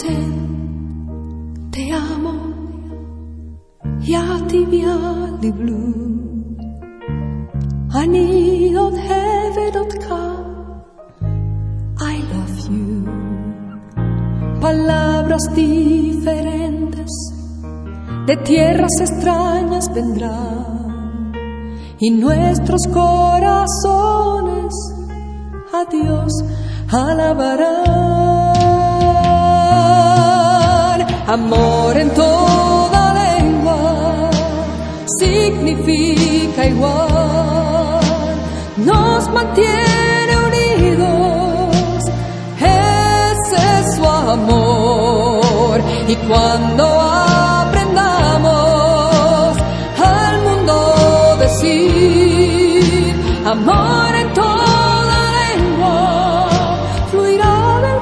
said te amo, jag tibiali blue. I need.heaven.com I love you. Palabras diferentes de tierras extrañas vendrán y nuestros corazones a Dios alabarán. Amor en toda lengua significa igual, nos mantiene unidos, ese es su amor. Y cuando aprendamos al mundo decir amor en toda lengua, fluirá del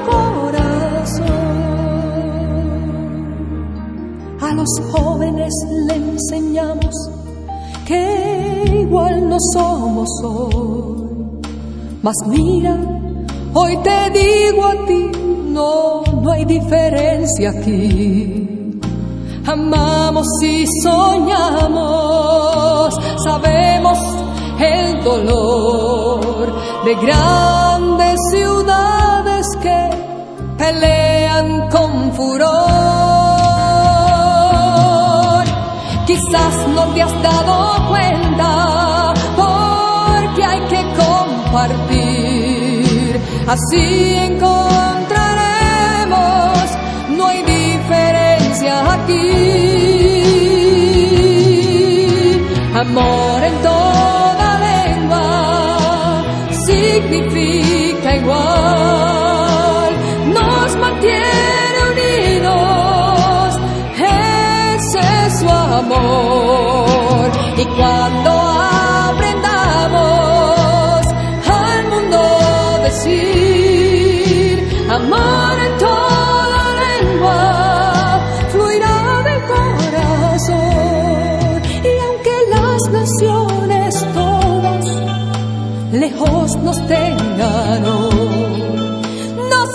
corazón. A los jóvenes le enseñamos que igual no somos hoy, mas mira, hoy te digo a ti, no hay diferencia aquí. Amamos y soñamos, sabemos el dolor de grandes ciudades que pelean con furor. Quizás no te has dado cuenta, porque hay que compartir, así encontraremos, no hay diferencia aquí. Amor en toda lengua significa igual, nos mantiene unidos, ese es su amor. Y cuando aprendamos al mundo decir amor en toda lengua, fluirá del corazón. Y aunque las naciones todas lejos nos tengan hoy, nos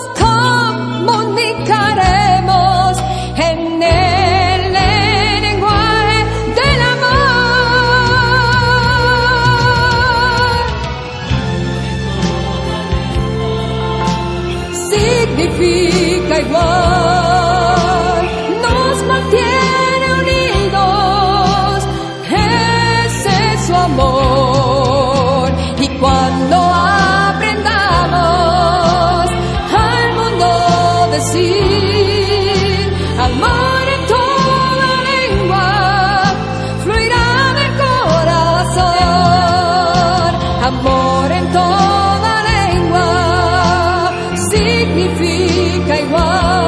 comunicaremos en el lenguaje del amor. Significa igual, nos mantiene unidos, ese es su amor. Y cuando aprendamos al mundo decir amor en toda lengua, fluirá del corazón. Amor en toda lengua significa igual.